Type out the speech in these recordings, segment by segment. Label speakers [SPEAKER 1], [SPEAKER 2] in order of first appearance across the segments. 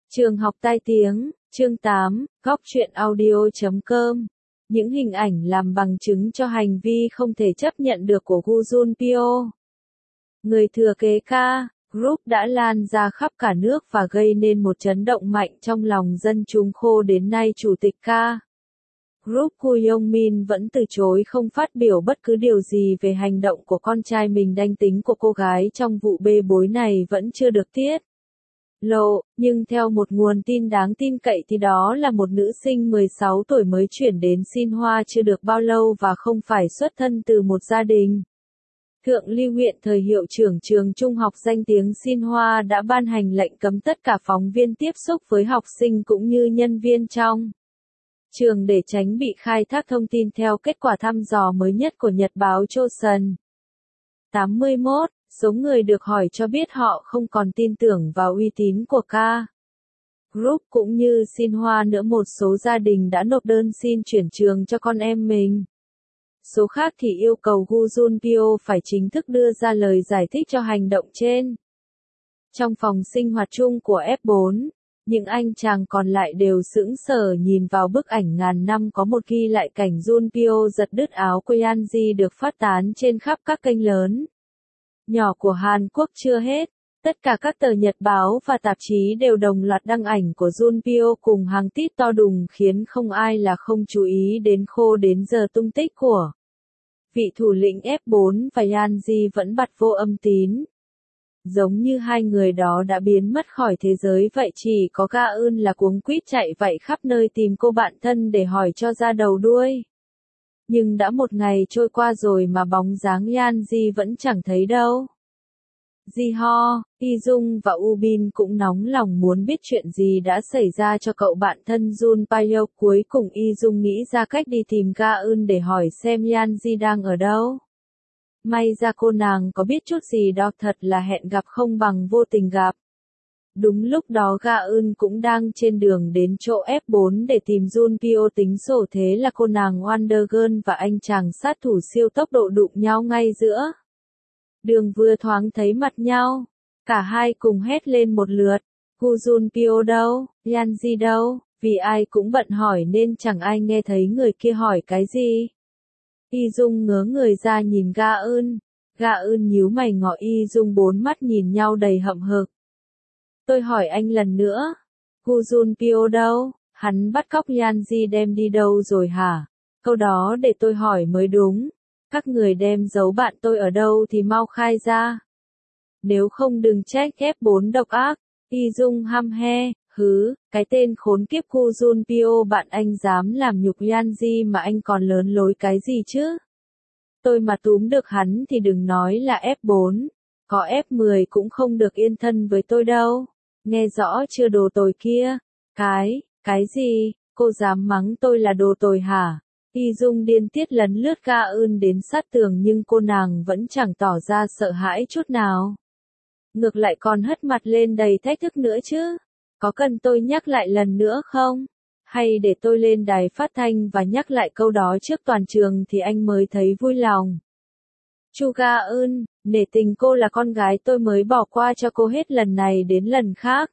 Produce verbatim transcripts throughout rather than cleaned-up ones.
[SPEAKER 1] Trường học tai tiếng, chương tám, góc truyện audio chấm com. Những hình ảnh làm bằng chứng cho hành vi không thể chấp nhận được của Gu Junpyo. Người thừa kế K Group đã lan ra khắp cả nước và gây nên một chấn động mạnh trong lòng dân chúng khô đến nay chủ tịch K Group Gu Yong-min vẫn từ chối không phát biểu bất cứ điều gì về hành động của con trai mình. Đanh tính của cô gái trong vụ bê bối này vẫn chưa được tiết lộ, nhưng theo một nguồn tin đáng tin cậy thì đó là một nữ sinh mười sáu tuổi mới chuyển đến Sinhwa chưa được bao lâu và không phải xuất thân từ một gia đình. Thượng lưu huyện thời hiệu trưởng trường trung học danh tiếng Sinhwa đã ban hành lệnh cấm tất cả phóng viên tiếp xúc với học sinh cũng như nhân viên trong trường để tránh bị khai thác thông tin theo kết quả thăm dò mới nhất của Nhật báo Chosun. tám mươi mốt Số người được hỏi cho biết họ không còn tin tưởng vào uy tín của K Group cũng như Sinhwa nữa. Một số gia đình đã nộp đơn xin chuyển trường cho con em mình. Số khác thì yêu cầu Gu Junpyo phải chính thức đưa ra lời giải thích cho hành động trên. Trong phòng sinh hoạt chung của ép bốn, những anh chàng còn lại đều sững sờ nhìn vào bức ảnh ngàn năm có một ghi lại cảnh Junpyo giật đứt áo Kweonji được phát tán trên khắp các kênh lớn nhỏ của Hàn Quốc chưa hết. Tất cả các tờ nhật báo và tạp chí đều đồng loạt đăng ảnh của Junpyo cùng hàng tít to đùng khiến không ai là không chú ý đến khô đến giờ tung tích của vị thủ lĩnh ép bốn và Yanji vẫn bặt vô âm tín. Giống như hai người đó đã biến mất khỏi thế giới vậy, chỉ có Ga-eun là cuống quýt chạy vậy khắp nơi tìm cô bạn thân để hỏi cho ra đầu đuôi. Nhưng đã một ngày trôi qua rồi mà bóng dáng Yanji vẫn chẳng thấy đâu. Ji-ho, Yi-jung và U-bin cũng nóng lòng muốn biết chuyện gì đã xảy ra cho cậu bạn thân Junpyo. Cuối cùng Yi-jung nghĩ ra cách đi tìm Ga-eun để hỏi xem Yanji đang ở đâu. May ra cô nàng có biết chút gì đó, thật là hẹn gặp không bằng vô tình gặp. Đúng lúc đó Ga-eun cũng đang trên đường đến chỗ ép bốn để tìm Junpyo tính sổ, thế là cô nàng Wonder Girl và anh chàng sát thủ siêu tốc độ đụng nhau ngay giữa đường. Vừa thoáng thấy mặt nhau, cả hai cùng hét lên một lượt, Gu Junpyo đâu, Yanji đâu? Vì ai cũng bận hỏi nên chẳng ai nghe thấy người kia hỏi cái gì. Yi-jung ngớ người ra nhìn Ga-eun. Ga-eun nhíu mày ngó Yi-jung, bốn mắt nhìn nhau đầy hậm hực. Tôi hỏi anh lần nữa, Gu Junpyo đâu? Hắn bắt cóc Yanji đem đi đâu rồi hả? Câu đó để tôi hỏi mới đúng. Các người đem giấu bạn tôi ở đâu thì mau khai ra. Nếu không đừng trách ép bốn độc ác. Yi-jung hăm he, hứ, cái tên khốn kiếp Gu Junpyo bạn anh dám làm nhục Yanji mà anh còn lớn lối cái gì chứ? Tôi mà túm được hắn thì đừng nói là ép bốn, có ép mười cũng không được yên thân với tôi đâu. Nghe rõ chưa đồ tồi kia? Cái, cái gì? Cô dám mắng tôi là đồ tồi hả? Yi-jung điên tiết lấn lướt Ga-eun đến sát tường nhưng cô nàng vẫn chẳng tỏ ra sợ hãi chút nào. Ngược lại còn hất mặt lên đầy thách thức nữa chứ. Có cần tôi nhắc lại lần nữa không? Hay để tôi lên đài phát thanh và nhắc lại câu đó trước toàn trường thì anh mới thấy vui lòng? Chu Ga-eun, nể tình cô là con gái tôi mới bỏ qua cho cô hết lần này đến lần khác.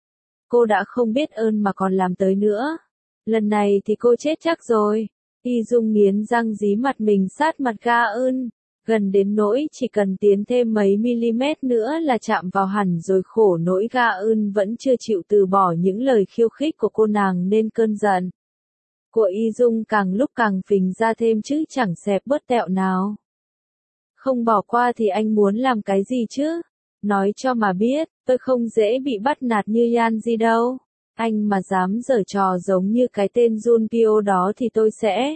[SPEAKER 1] Cô đã không biết ơn mà còn làm tới nữa. Lần này thì cô chết chắc rồi. Yi-jung nghiến răng dí mặt mình sát mặt Ga-eun, gần đến nỗi chỉ cần tiến thêm mấy mm nữa là chạm vào hẳn rồi. Khổ nỗi Ga-eun vẫn chưa chịu từ bỏ những lời khiêu khích của cô nàng nên cơn giận của Yi-jung càng lúc càng phình ra thêm chứ chẳng xẹp bớt tẹo nào. Không bỏ qua thì anh muốn làm cái gì chứ? Nói cho mà biết, tôi không dễ bị bắt nạt như Yanji đâu. Anh mà dám giở trò giống như cái tên Junpyo đó thì tôi sẽ...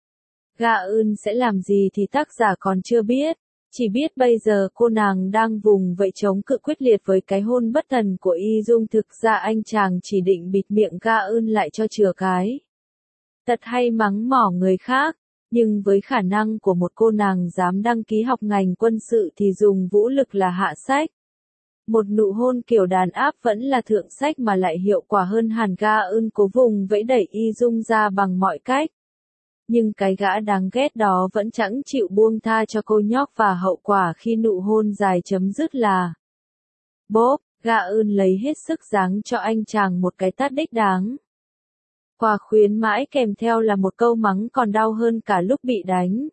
[SPEAKER 1] Ga-eun sẽ làm gì thì tác giả còn chưa biết. Chỉ biết bây giờ cô nàng đang vùng vẫy chống cự quyết liệt với cái hôn bất thần của Yi-jung. Thực ra anh chàng chỉ định bịt miệng Ga-eun lại cho chừa cái tật hay mắng mỏ người khác. Nhưng với khả năng của một cô nàng dám đăng ký học ngành quân sự thì dùng vũ lực là hạ sách. Một nụ hôn kiểu đàn áp vẫn là thượng sách mà lại hiệu quả hơn hẳn. Ga-eun cố vùng vẫy đẩy Yi-jung ra bằng mọi cách. Nhưng cái gã đáng ghét đó vẫn chẳng chịu buông tha cho cô nhóc và hậu quả khi nụ hôn dài chấm dứt là bốp. Ga Eun lấy hết sức giáng cho anh chàng một cái tát đích đáng. Quà khuyến mãi kèm theo là một câu mắng còn đau hơn cả lúc bị đánh.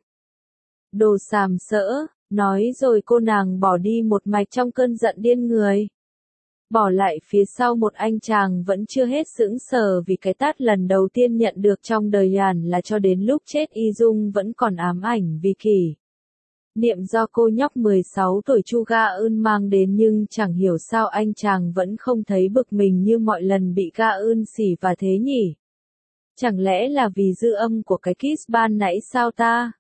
[SPEAKER 1] Đồ sàm sỡ, nói rồi cô nàng bỏ đi một mạch trong cơn giận điên người. Bỏ lại phía sau một anh chàng vẫn chưa hết sững sờ vì cái tát lần đầu tiên nhận được trong đời Yàn là cho đến lúc chết Y Dung vẫn còn ám ảnh vì kỷ niệm do cô nhóc mười sáu tuổi Chu Ga Eun mang đến, nhưng chẳng hiểu sao anh chàng vẫn không thấy bực mình như mọi lần bị Ga Eun xỉ vả thế nhỉ? Chẳng lẽ là vì dư âm của cái kiss ban nãy sao ta?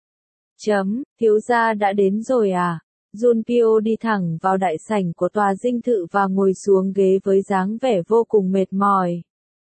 [SPEAKER 1] Chấm, thiếu gia đã đến rồi à? Junpyo đi thẳng vào đại sảnh của tòa dinh thự và ngồi xuống ghế với dáng vẻ vô cùng mệt mỏi.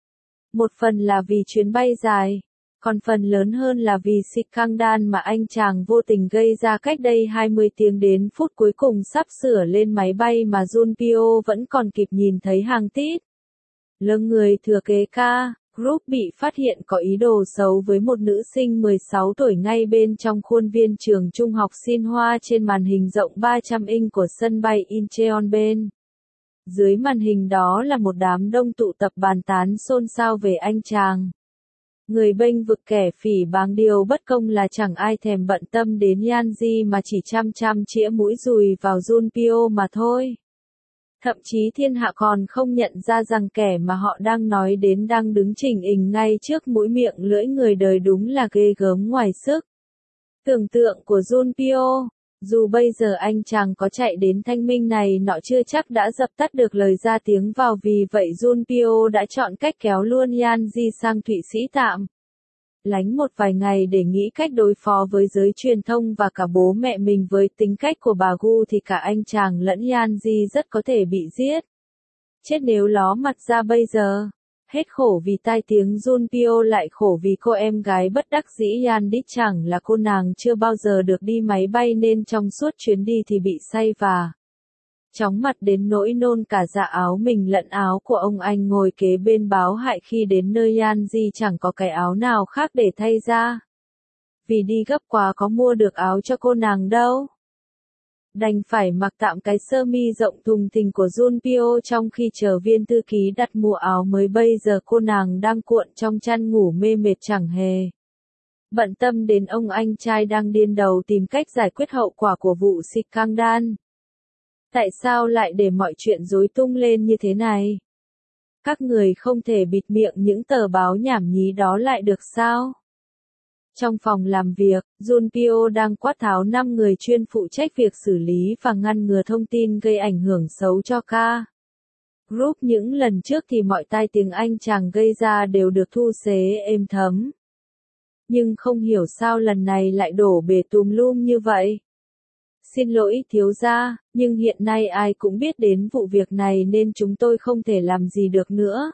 [SPEAKER 1] Một phần là vì chuyến bay dài, còn phần lớn hơn là vì scandal mà anh chàng vô tình gây ra cách đây hai mươi tiếng đến phút cuối cùng sắp sửa lên máy bay mà Junpyo vẫn còn kịp nhìn thấy hàng tít. Lưng người thừa kế ca. Group bị phát hiện có ý đồ xấu với một nữ sinh mười sáu tuổi ngay bên trong khuôn viên trường trung học Shinhwa trên màn hình rộng ba trăm inch của sân bay Incheon bên. Dưới màn hình đó là một đám đông tụ tập bàn tán xôn xao về anh chàng. Người bênh vực kẻ phỉ báng, điều bất công là chẳng ai thèm bận tâm đến Yanji mà chỉ chăm chăm chĩa mũi dùi vào Junpyo mà thôi. Thậm chí thiên hạ còn không nhận ra rằng kẻ mà họ đang nói đến đang đứng chỉnh ình ngay trước mũi miệng lưỡi người đời, đúng là ghê gớm ngoài sức tưởng tượng của Junpyo. Dù bây giờ anh chàng có chạy đến thanh minh này nọ chưa chắc đã dập tắt được lời ra tiếng vào, vì vậy Junpyo đã chọn cách kéo luôn Yanji sang Thụy Sĩ tạm lánh một vài ngày để nghĩ cách đối phó với giới truyền thông và cả bố mẹ mình. Với tính cách của bà Gu thì cả anh chàng lẫn Yanji rất có thể bị giết chết nếu ló mặt ra bây giờ. Hết khổ vì tai tiếng Junpyo lại khổ vì cô em gái bất đắc dĩ Yandit, chẳng là cô nàng chưa bao giờ được đi máy bay nên trong suốt chuyến đi thì bị say và chóng mặt đến nỗi nôn cả dạ áo mình lẫn áo của ông anh ngồi kế bên báo hại. Khi đến nơi Yanji chẳng có cái áo nào khác để thay ra, vì đi gấp quá có mua được áo cho cô nàng đâu. Đành phải mặc tạm cái sơ mi rộng thùng thình của Junpyo trong khi chờ viên thư ký đặt mua áo mới. Bây giờ cô nàng đang cuộn trong chăn ngủ mê mệt chẳng hề bận tâm đến ông anh trai đang điên đầu tìm cách giải quyết hậu quả của vụ scandal. Tại sao lại để mọi chuyện rối tung lên như thế này? Các người không thể bịt miệng những tờ báo nhảm nhí đó lại được sao? Trong phòng làm việc, Junpyo đang quát tháo năm người chuyên phụ trách việc xử lý và ngăn ngừa thông tin gây ảnh hưởng xấu cho ca. Group. Những lần trước thì mọi tai tiếng anh chàng gây ra đều được thu xế êm thấm. Nhưng không hiểu sao lần này lại đổ bể tùm lum như vậy. Xin lỗi thiếu gia, nhưng hiện nay ai cũng biết đến vụ việc này nên chúng tôi không thể làm gì được nữa.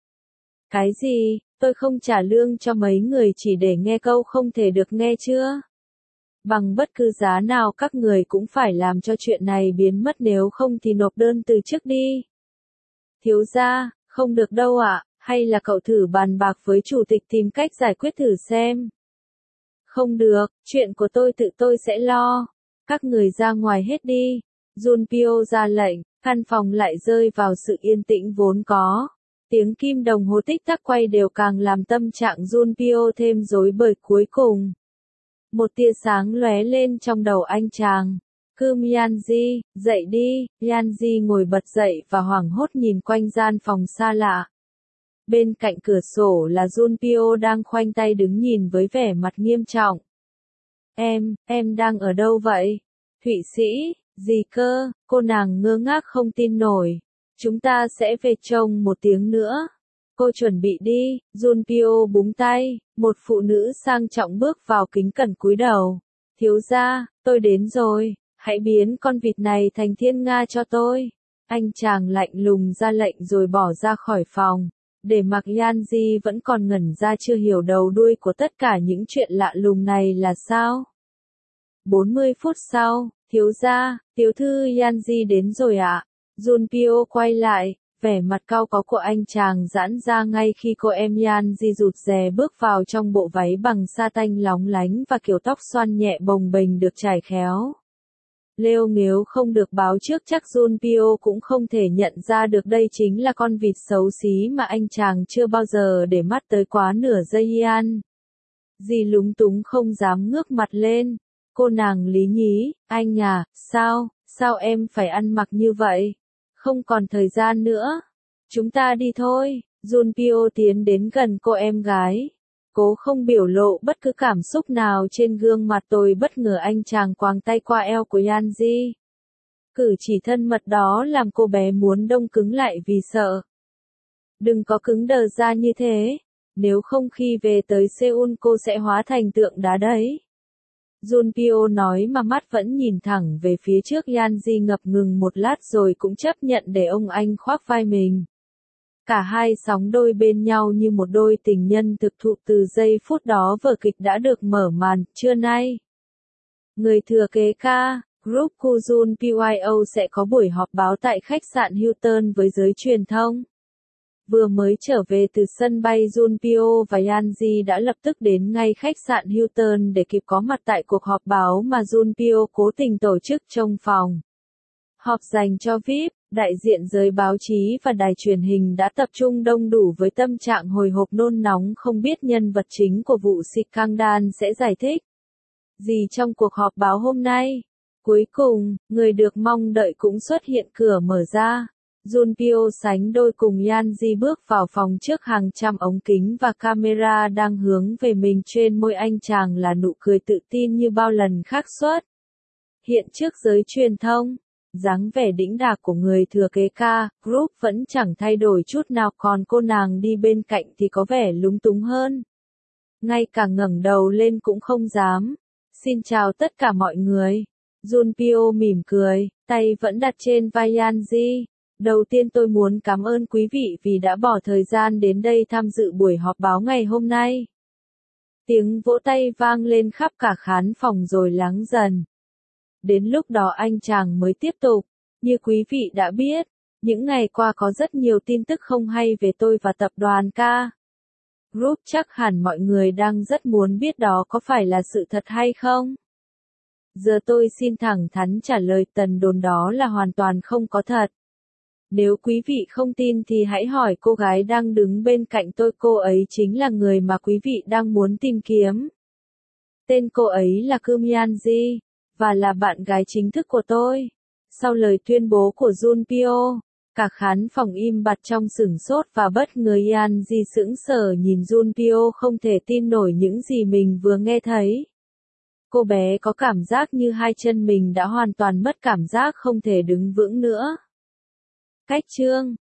[SPEAKER 1] Cái gì? Tôi không trả lương cho mấy người chỉ để nghe câu không thể được nghe chưa? Bằng bất cứ giá nào các người cũng phải làm cho chuyện này biến mất, nếu không thì nộp đơn từ chức đi. Thiếu gia, không được đâu ạ, hay là cậu thử bàn bạc với chủ tịch tìm cách giải quyết thử xem. Không được, chuyện của tôi tự tôi sẽ lo. Các người ra ngoài hết đi. Junpyo ra lệnh, căn phòng lại rơi vào sự yên tĩnh vốn có. Tiếng kim đồng hồ tích tắc quay đều càng làm tâm trạng Junpyo thêm rối bời. Cuối cùng, một tia sáng lóe lên trong đầu anh chàng. Cơm Yanji, dậy đi. Yanji ngồi bật dậy và hoảng hốt nhìn quanh gian phòng xa lạ. Bên cạnh cửa sổ là Junpyo đang khoanh tay đứng nhìn với vẻ mặt nghiêm trọng. Em, em đang ở đâu vậy? Thụy Sĩ, gì cơ? Cô nàng ngơ ngác không tin nổi. Chúng ta sẽ về trong một tiếng nữa. Cô chuẩn bị đi. Junpyo búng tay, một phụ nữ sang trọng bước vào kính cẩn cúi đầu. Thiếu gia, tôi đến rồi, hãy biến con vịt này thành thiên nga cho tôi. Anh chàng lạnh lùng ra lệnh rồi bỏ ra khỏi phòng. Để mặc Yanji vẫn còn ngẩn ra chưa hiểu đầu đuôi của tất cả những chuyện lạ lùng này là sao. bốn mươi phút sau, thiếu gia, tiểu thư Yanji đến rồi ạ. Junpyo quay lại, vẻ mặt cau có của anh chàng giãn ra ngay khi cô em Yanji rụt rè bước vào trong bộ váy bằng sa tanh lóng lánh và kiểu tóc xoăn nhẹ bồng bềnh được trải khéo. Lêu nghếu không được báo trước chắc Junpyo cũng không thể nhận ra được đây chính là con vịt xấu xí mà anh chàng chưa bao giờ để mắt tới quá nửa giây ăn. Dì lúng túng không dám ngước mặt lên. Cô nàng lý nhí, anh à, sao, sao em phải ăn mặc như vậy? Không còn thời gian nữa. Chúng ta đi thôi. Junpyo tiến đến gần cô em gái. Cố không biểu lộ bất cứ cảm xúc nào trên gương mặt tôi bất ngờ anh chàng quàng tay qua eo của Yanji. Cử chỉ thân mật đó làm cô bé muốn đông cứng lại vì sợ. Đừng có cứng đờ ra như thế. Nếu không khi về tới Seoul cô sẽ hóa thành tượng đá đấy. Junpyo nói mà mắt vẫn nhìn thẳng về phía trước. Yanji ngập ngừng một lát rồi cũng chấp nhận để ông anh khoác vai mình. Cả hai sóng đôi bên nhau như một đôi tình nhân thực thụ từ giây phút đó vở kịch đã được mở màn. Trưa nay, người thừa kế ca, Group Kujun pê i ô sẽ có buổi họp báo tại khách sạn Hilton với giới truyền thông. Vừa mới trở về từ sân bay, Junpyo và Yanji đã lập tức đến ngay khách sạn Hilton để kịp có mặt tại cuộc họp báo mà Junpyo cố tình tổ chức trong phòng họp dành cho vi ai pi. Đại diện giới báo chí và đài truyền hình đã tập trung đông đủ với tâm trạng hồi hộp nôn nóng không biết nhân vật chính của vụ scandal sẽ giải thích gì trong cuộc họp báo hôm nay. Cuối cùng, người được mong đợi cũng xuất hiện, cửa mở ra. Junpyo sánh đôi cùng Yanji bước vào phòng trước hàng trăm ống kính và camera đang hướng về mình. Trên môi anh chàng là nụ cười tự tin như bao lần khác xuất hiện trước giới truyền thông. Dáng vẻ đĩnh đạc của người thừa kế ca, Group vẫn chẳng thay đổi chút nào, còn cô nàng đi bên cạnh thì có vẻ lúng túng hơn. Ngay cả ngẩng đầu lên cũng không dám. Xin chào tất cả mọi người. Junpyo mỉm cười, tay vẫn đặt trên vai Yanji. Đầu tiên tôi muốn cảm ơn quý vị vì đã bỏ thời gian đến đây tham dự buổi họp báo ngày hôm nay. Tiếng vỗ tay vang lên khắp cả khán phòng rồi lắng dần. Đến lúc đó anh chàng mới tiếp tục. Như quý vị đã biết, những ngày qua có rất nhiều tin tức không hay về tôi và tập đoàn K Group. Chắc hẳn mọi người đang rất muốn biết đó có phải là sự thật hay không? Giờ tôi xin thẳng thắn trả lời, tần đồn đó là hoàn toàn không có thật. Nếu quý vị không tin thì hãy hỏi cô gái đang đứng bên cạnh tôi, cô ấy chính là người mà quý vị đang muốn tìm kiếm. Tên cô ấy là Kim Yanji, và là bạn gái chính thức của tôi. Sau lời tuyên bố của Junpyo, cả khán phòng im bặt trong sửng sốt và bất ngờ. Yanji sững sờ nhìn Junpyo không thể tin nổi những gì mình vừa nghe thấy. Cô bé có cảm giác như hai chân mình đã hoàn toàn mất cảm giác, không thể đứng vững nữa. Cách chương